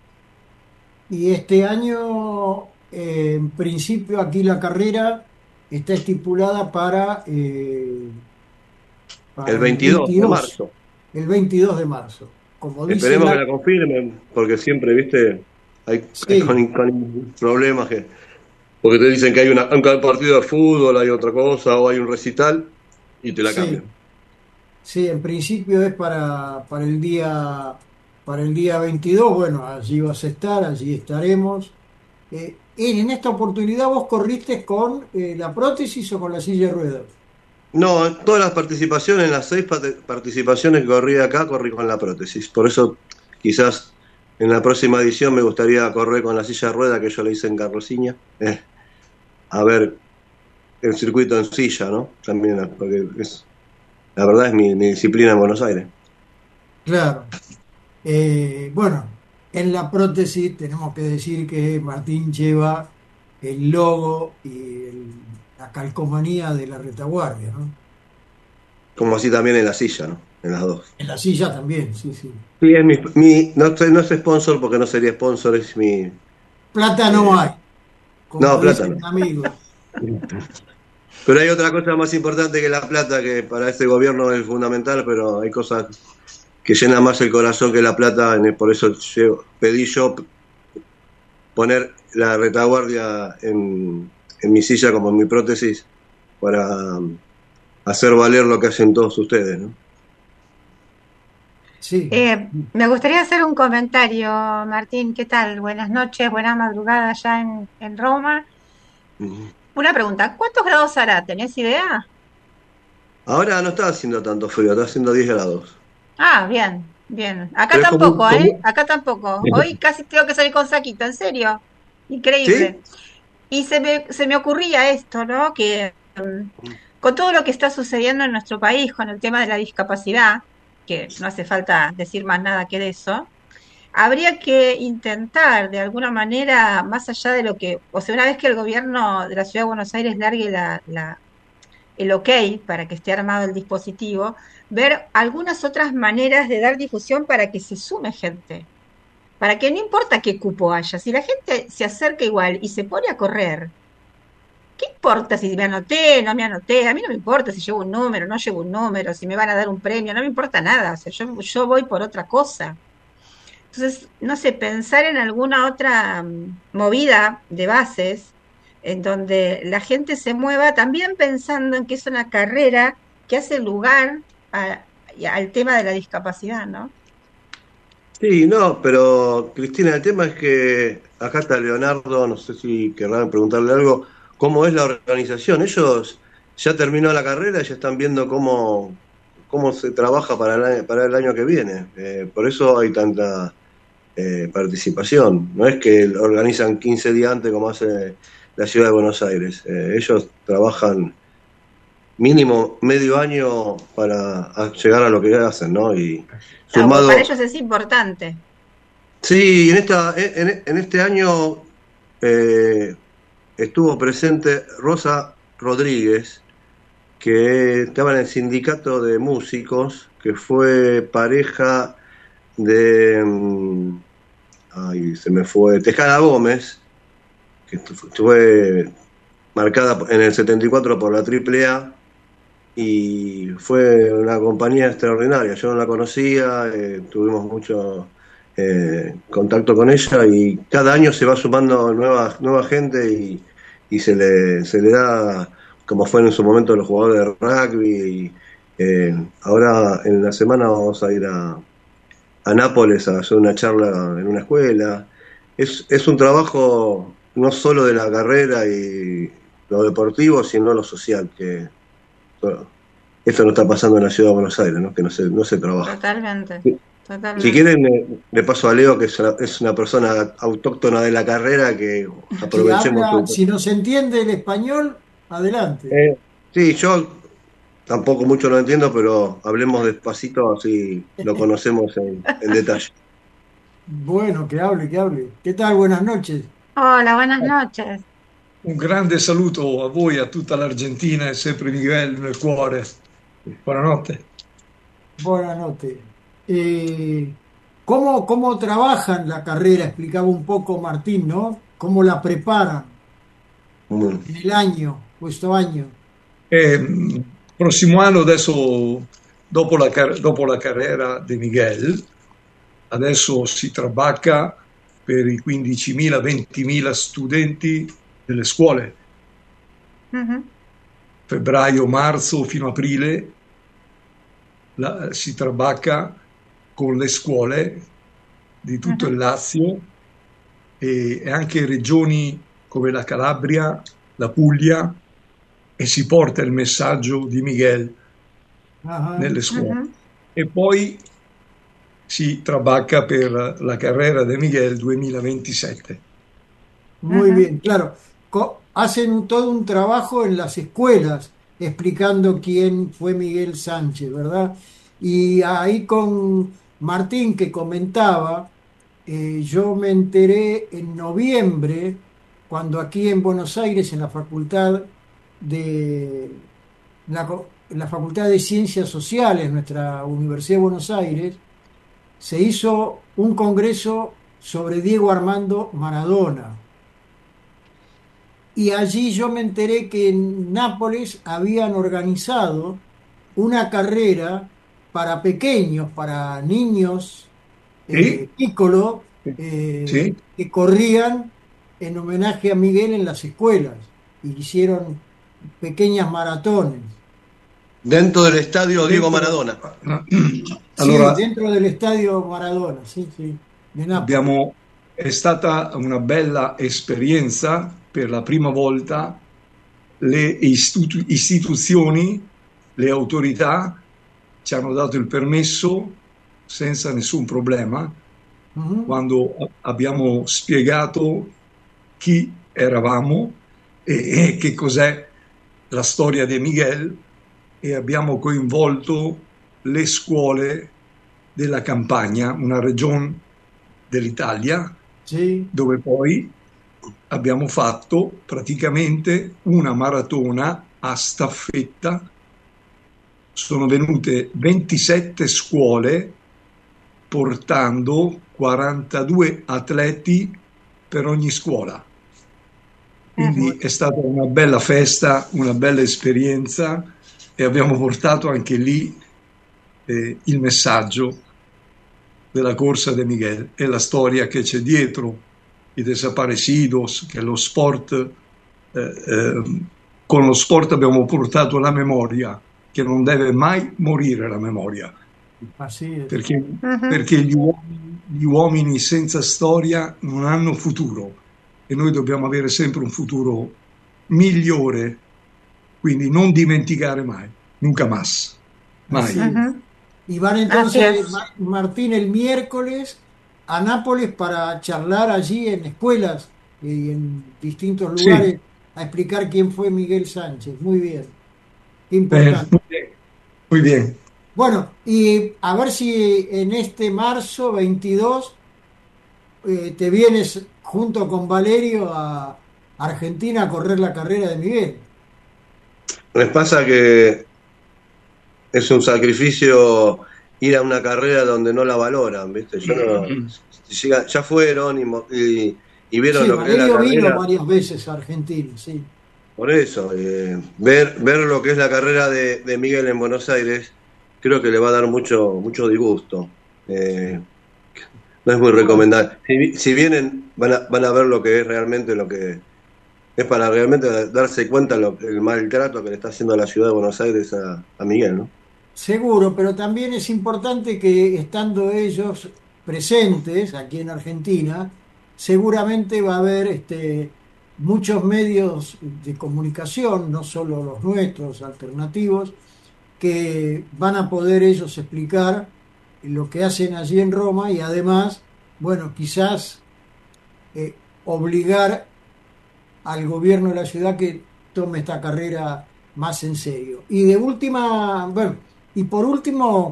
Y este año, eh, en principio, aquí la carrera está estipulada para, eh, El para el veintidós de veintidós, marzo. el veintidós de marzo. Como dice Esperemos que la... la confirmen, porque siempre, viste, hay, hay Sí, con, con problemas que... Porque te dicen que hay una, un partido de fútbol, hay otra cosa, o hay un recital, y te la cambian. sí, sí, en principio es para, para el día, para el día veintidós. Bueno, allí vas a estar, allí estaremos. Eh, en esta oportunidad vos corriste con eh, la prótesis o con la silla de ruedas. No, en todas las participaciones, en las seis pat- participaciones que corrí acá, corrí con la prótesis. Por eso, quizás en la próxima edición me gustaría correr con la silla de rueda que yo le hice en Carrociña. Eh, a ver el circuito en silla, ¿no? También, porque es, la verdad es mi, mi disciplina en Buenos Aires. Claro. Eh, bueno, en la prótesis tenemos que decir que Martín lleva el logo y el- la calcomanía de la retaguardia, ¿no? Como así también en la silla, ¿no? En las dos. En la silla también, sí, sí. Sí, es mi, mi- no, estoy- no es sponsor porque no sería sponsor, es mi... Plata no eh, hay, no, como plata dicen no. amigos. Pero hay otra cosa más importante que la plata, que para este gobierno es fundamental, pero hay cosas que llenan más el corazón que la plata, en- por eso yo- pedí yo poner la retaguardia en, en mi silla como en mi prótesis para um, hacer valer lo que hacen todos ustedes, ¿no? Sí. Eh, me gustaría hacer un comentario, Martín. ¿Qué tal? Buenas noches, buena madrugada allá en, en Roma. Ujú. Una pregunta, ¿cuántos grados hará? ¿Tenés idea? Ahora no está haciendo tanto frío, está haciendo diez grados. Ah, bien, bien. Acá Pero es como, tampoco, ¿eh? como... Acá tampoco. Hoy casi tengo que salir con saquito, en serio. ¿Sí? Increíble. Y se me, se me ocurría esto, ¿no? Que mm, con todo lo que está sucediendo en nuestro país, con el tema de la discapacidad, que no hace falta decir más nada que de eso, habría que intentar de alguna manera, más allá de lo que, o sea, una vez que el gobierno de la Ciudad de Buenos Aires largue la, la, el ok para que esté armado el dispositivo, ver algunas otras maneras de dar difusión para que se sume gente. Para que no importa qué cupo haya, si la gente se acerca igual y se pone a correr, ¿qué importa si me anoté, no me anoté? A mí no me importa si llevo un número, no llevo un número, si me van a dar un premio, no me importa nada. O sea, yo, yo voy por otra cosa. Entonces, no sé, pensar en alguna otra mm, movida de bases en donde la gente se mueva también pensando en que es una carrera que hace lugar a- al tema de la discapacidad, ¿no? Sí, no, pero Cristina, el tema es que acá está Leonardo, no sé si querrán preguntarle algo, ¿cómo es la organización? Ellos ya terminó la carrera, ya están viendo cómo, cómo se trabaja para el año, para el año que viene. Eh, por eso hay tanta eh, participación. No es que organizan quince días antes como hace la ciudad de Buenos Aires. Eh, ellos trabajan mínimo medio año para a- llegar a lo que hacen, ¿no? Y Ah, porque sumado... para ellos es importante. Sí, en, esta, en, en este año eh, estuvo presente Rosa Rodríguez, que estaba en el sindicato de músicos, que fue pareja de, mm, ay, se me fue, Tejada Gómez, que estu- fue marcada en el setenta y cuatro por la Triple A, y fue una compañía extraordinaria. Yo no la conocía, eh, tuvimos mucho eh, contacto con ella y cada año se va sumando nueva, nueva gente y, y se le, se le da, como fue en su momento los jugadores de rugby. Y, eh, ahora en la semana vamos a ir a, a Nápoles a hacer una charla en una escuela. Es, es un trabajo no solo de la carrera y lo deportivo, sino lo social, que bueno, esto no está pasando en la ciudad de Buenos Aires, ¿no? Que no se, no se trabaja. Totalmente, Si totalmente. quieren, eh, le paso a Leo, que es una, es una persona autóctona de la carrera, que Si aprovechemos habla, su... si no se entiende el español, adelante. Eh, sí, yo tampoco mucho lo entiendo, pero hablemos despacito, así lo conocemos en, en detalle. Bueno, que hable, que hable. ¿Qué tal? Buenas noches. Hola, buenas noches. Un grande saluto a voi, a tutta l'Argentina e sempre Miguel nel cuore. Buonanotte. Buenas noches. Eh, ¿cómo, cómo trabajan la carrera? Explicaba un poco Martín, ¿no? ¿Cómo la preparan Mm. en el año, questo año? E, mh, prossimo anno, adesso, dopo la, car- dopo la carriera di Miguel, adesso si trabacca per i quindicimila ventimila studenti delle scuole. Ujú. Febbraio, marzo fino a aprile la- si trabacca con le scuole di tutto Ujú. il Lazio e, e anche regioni come la Calabria, la Puglia, e si porta il messaggio di Miguel Ajá. nelle scuole. Ujú. E poi si trabacca per la carrera di Miguel duemilaventisette. Muy Ujú. bien, claro. Co- hacen todo un trabajo en las escuelas explicando quién fue Miguel Sánchez, ¿verdad? Y ahí con Martín que comentaba, eh, yo me enteré en noviembre, cuando aquí en Buenos Aires, en la Facultad de, la, co- en la Facultad de Ciencias Sociales, nuestra Universidad de Buenos Aires, se hizo un congreso sobre Diego Armando Maradona. Y allí yo me enteré que en Nápoles habían organizado una carrera para pequeños, para niños E eh, piccolo, eh, sì, que corrían en homenaje a Miguel en las escuelas y hicieron pequeñas maratones. Dentro del estadio Diego dentro... Maradona. Sí, Allora, dentro del estadio Maradona, sí, sí, de Nápoles. abbiamo, è stata una bella esperienza. Per la prima volta le istitu- istituzioni, le autorità ci hanno dato il permesso senza nessun problema Ujú. quando a- abbiamo spiegato chi eravamo e, e che cos'è la storia di Miguel, e abbiamo coinvolto le scuole della Campania, una regione dell'Italia, Sí, dove poi abbiamo fatto praticamente una maratona a staffetta. Sono venute ventisette scuole portando quarantadue atleti per ogni scuola. Quindi è stata una bella festa, una bella esperienza, e abbiamo portato anche lì eh, il messaggio della corsa de Miguel e la storia che c'è dietro, i desaparecidos, che lo sport, eh, eh, con lo sport abbiamo portato la memoria che non deve mai morire la memoria, perché, uh-huh. perché gli, uomini, gli uomini senza storia non hanno futuro e noi dobbiamo avere sempre un futuro migliore, quindi non dimenticare mai, nunca más, mai. Uh-huh. Y van entonces, Martín, el miércoles a Nápoles para charlar allí en escuelas y en distintos lugares, sí, a explicar quién fue Miguel Sánchez. Muy bien. Qué importante. Muy bien. Muy bien. Bueno, y a ver si en este marzo veintidós eh, te vienes junto con Valerio a Argentina a correr la carrera de Miguel. Les pasa que es un sacrificio ir a una carrera donde no la valoran, ¿viste? Yo no, ya, ya fueron y, y, y vieron sí, lo que es la carrera. Valerio vino varias veces a Argentina, sí. Por eso, eh, ver, ver lo que es la carrera de, de Miguel en Buenos Aires, creo que le va a dar mucho, mucho disgusto. Eh, no es muy recomendable. Si, si vienen, van a, van a ver lo que es realmente lo que es para realmente darse cuenta lo, el maltrato que le está haciendo la ciudad de Buenos Aires a, a Miguel, ¿no? Seguro, pero también es importante que estando ellos presentes aquí en Argentina, seguramente va a haber este, muchos medios de comunicación, no solo los nuestros, alternativos, que van a poder ellos explicar lo que hacen allí en Roma y además, bueno, quizás eh, obligar al gobierno de la ciudad que tome esta carrera más en serio. Y de última, bueno, y por último,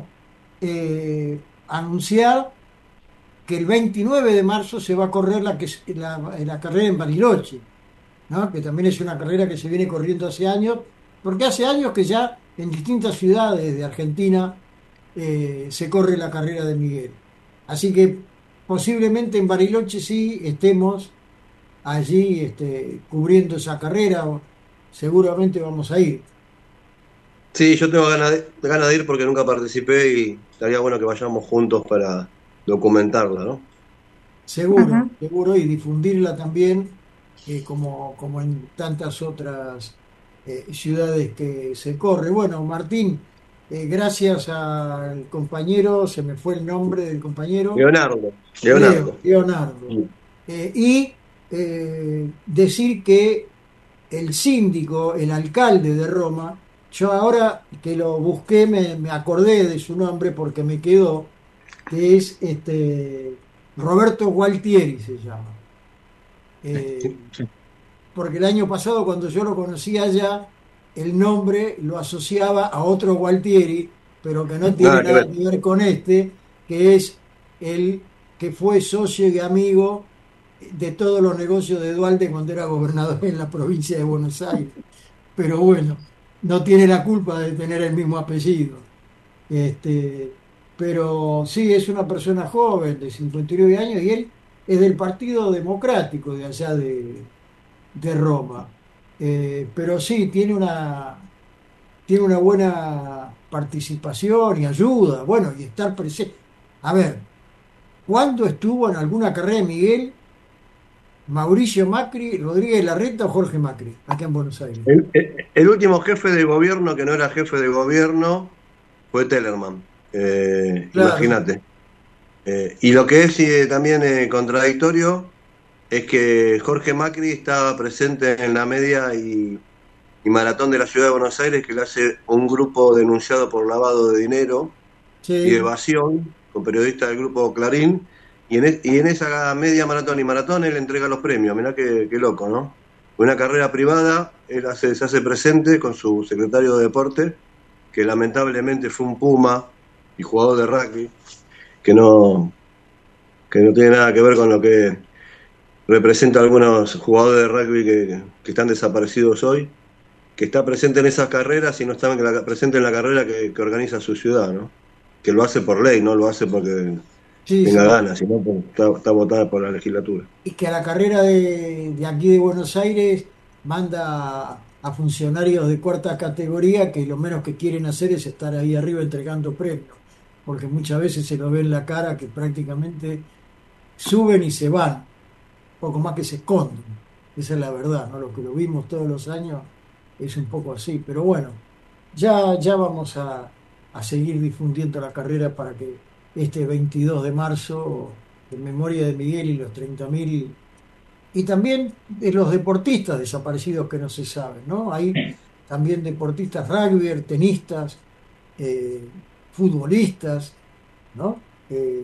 eh, anunciar que el veintinueve de marzo se va a correr la, que, la, la carrera en Bariloche, ¿no? Que también es una carrera que se viene corriendo hace años, porque hace años que ya en distintas ciudades de Argentina eh, se corre la carrera de Miguel. Así que posiblemente en Bariloche sí estemos allí este, cubriendo esa carrera, seguramente vamos a ir. Sí, yo tengo ganas de, ganas de ir porque nunca participé y estaría bueno que vayamos juntos para documentarla, ¿no? Seguro, Ajá. seguro, y difundirla también eh, como, como en tantas otras eh, ciudades que se corre. Bueno, Martín, eh, gracias al compañero, se me fue el nombre del compañero. Leonardo. Leonardo. Leo, Leonardo. Sí. Eh, y eh, decir que el síndico, el alcalde de Roma, yo ahora que lo busqué me, me acordé de su nombre porque me quedó, que es este Roberto Gualtieri se llama. Eh, porque el año pasado cuando yo lo conocí allá, el nombre lo asociaba a otro Gualtieri, pero que no tiene Nada que nada ver. que ver con este, que es el que fue socio y amigo de todos los negocios de Dualde cuando era gobernador en la provincia de Buenos Aires. Pero bueno, no tiene la culpa de tener el mismo apellido. Este, pero sí, es una persona joven de cincuenta y nueve años y él es del Partido Democrático de allá de, de Roma. Eh, pero sí, tiene una, tiene una buena participación y ayuda, bueno, y estar presente. A ver, ¿cuándo estuvo en alguna carrera de Miguel Mauricio Macri, Rodríguez Larreta o Jorge Macri, acá en Buenos Aires? El, el, el último jefe de gobierno que no era jefe de gobierno fue Tellerman. Eh, Claro. Imagínate. Eh, y lo que es eh, también eh, contradictorio es que Jorge Macri estaba presente en la media y, y maratón de la ciudad de Buenos Aires, que le hace un grupo denunciado por lavado de dinero Sí. y evasión, con periodistas del grupo Clarín, y en, es- y en esa media maratón y maratón él entrega los premios. Mirá qué, qué loco, ¿no? Una carrera privada, él hace, se hace presente con su secretario de deporte, que lamentablemente fue un Puma y jugador de rugby, que no, que no tiene nada que ver con lo que representa algunos jugadores de rugby que, que están desaparecidos hoy, que está presente en esas carreras y no está en la- presente en la carrera que, que organiza su ciudad, ¿no? Que lo hace por ley, no lo hace porque Sí, tenga sí. ganas, sino porque está, está votada por la legislatura. Y que a la carrera de, de aquí de Buenos Aires manda a, a funcionarios de cuarta categoría que lo menos que quieren hacer es estar ahí arriba entregando premios, porque muchas veces se lo ve en la cara que prácticamente suben y se van, poco más que se esconden. Esa es la verdad, ¿no? Lo que lo vimos todos los años es un poco así, pero bueno, ya, ya vamos a, a seguir difundiendo la carrera para que este veintidós de marzo, en memoria de Miguel y los treinta mil, y también de los deportistas desaparecidos que no se saben, ¿no? Hay también deportistas rugby, tenistas, eh, futbolistas, ¿no? Eh,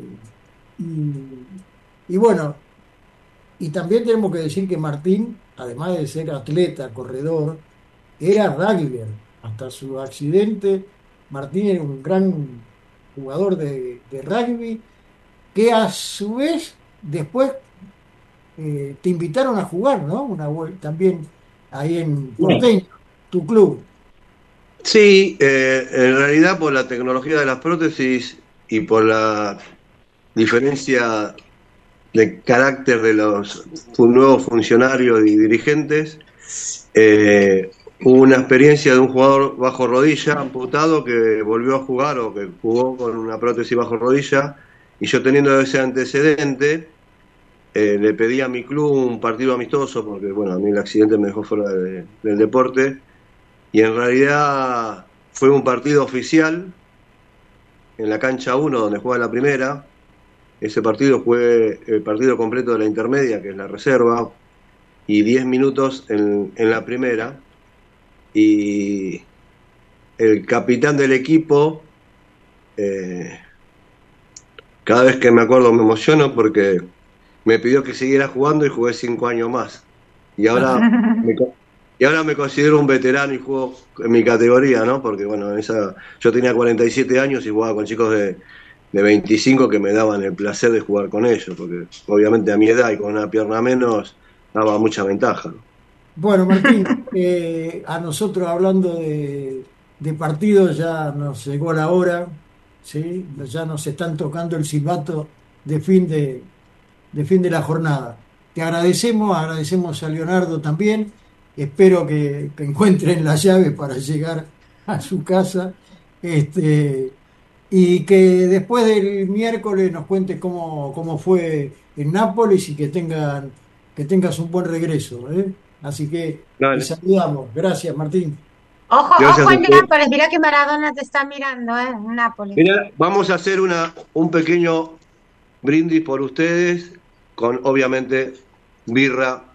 y, y bueno, y también tenemos que decir que Martín, además de ser atleta, corredor, era rugbyer. Hasta su accidente, Martín era un gran jugador de, de rugby, que a su vez después eh, te invitaron a jugar, ¿no? Una vuelta también ahí en Porteño, tu club. Sí, eh, en realidad por la tecnología de las prótesis y por la diferencia de carácter de los nuevos funcionarios y dirigentes, eh, hubo una experiencia de un jugador bajo rodilla, amputado, que volvió a jugar o que jugó con una prótesis bajo rodilla, y yo teniendo ese antecedente, eh, le pedí a mi club un partido amistoso, porque bueno, a mí el accidente me dejó fuera de, del deporte, y en realidad fue un partido oficial en la cancha uno, donde juega la primera. Ese partido fue el partido completo de la intermedia, que es la reserva, y diez minutos en, en la primera. Y el capitán del equipo, eh, cada vez que me acuerdo me emociono porque me pidió que siguiera jugando y jugué cinco años más. Y ahora me, y ahora me considero un veterano y juego en mi categoría, ¿no? Porque bueno, en esa, yo tenía cuarenta y siete años y jugaba con chicos de, de veinticinco que me daban el placer de jugar con ellos, porque obviamente a mi edad y con una pierna menos daba mucha ventaja, ¿no? Bueno, Martín, eh, a nosotros hablando de, de partidos ya nos llegó la hora, ¿sí? Ya nos están tocando el silbato de fin de, de fin de la jornada. Te agradecemos, agradecemos a Leonardo también. Espero que, que encuentren la llave para llegar a su casa. Este, y que después del miércoles nos cuentes cómo, cómo fue en Nápoles y que tengan, que tengas un buen regreso, ¿eh? Así que Dale. te saludamos. Gracias, Martín. Ojo, Gracias ojo a en ustedes. Nápoles, mirá que Maradona te está mirando, ¿eh? En Nápoles. Mira, vamos a hacer una, un pequeño brindis por ustedes, con obviamente birra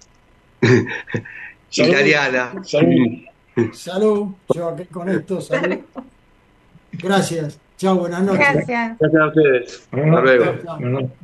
italiana. Salud. Salud. Yo aquí con esto, salud. Gracias. Chao, buenas noches. Gracias. Gracias a ustedes. Hasta luego. Chao.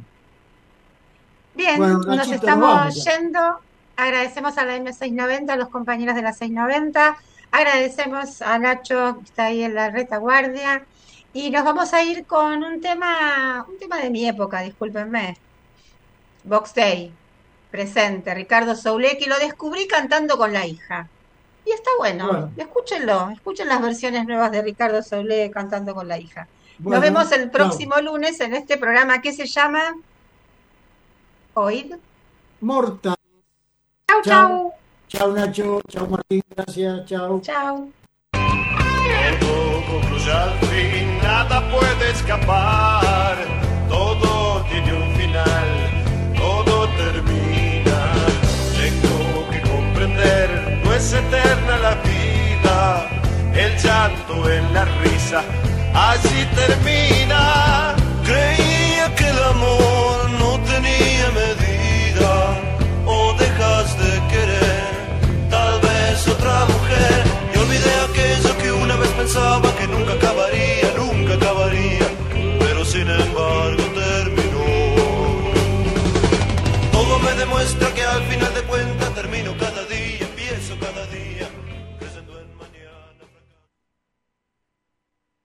Bien, Bueno, nos Nachito, nos estamos vamos ya. yendo. Agradecemos a la M seiscientos noventa, a los compañeros de la seiscientos noventa. Agradecemos a Nacho, que está ahí en la retaguardia. Y nos vamos a ir con un tema, un tema de mi época, discúlpenme. Box Day, presente, Ricardo Soule, que lo descubrí cantando con la hija. Y está bueno, Bueno. escúchenlo, escuchen las versiones nuevas de Ricardo Soule cantando con la hija. Bueno, Nos vemos el chao. próximo lunes en este programa que se llama Oíd. Mortal. Chau, chau. Chao, Nacho. Chao, Martín. Gracias. Chao. Chau. Todo concluye al fin, nada puede escapar, todo tiene un final, todo termina. Tengo que comprender, no es eterna la vida, el llanto en la risa, así termina. Creía que el amor no tenía medida, o dejas de querer, tal vez otra mujer, y olvidé aquello que una vez pensaba que nunca acabaría, nunca acabaría, pero sin embargo terminó. Todo me demuestra que al final de cuentas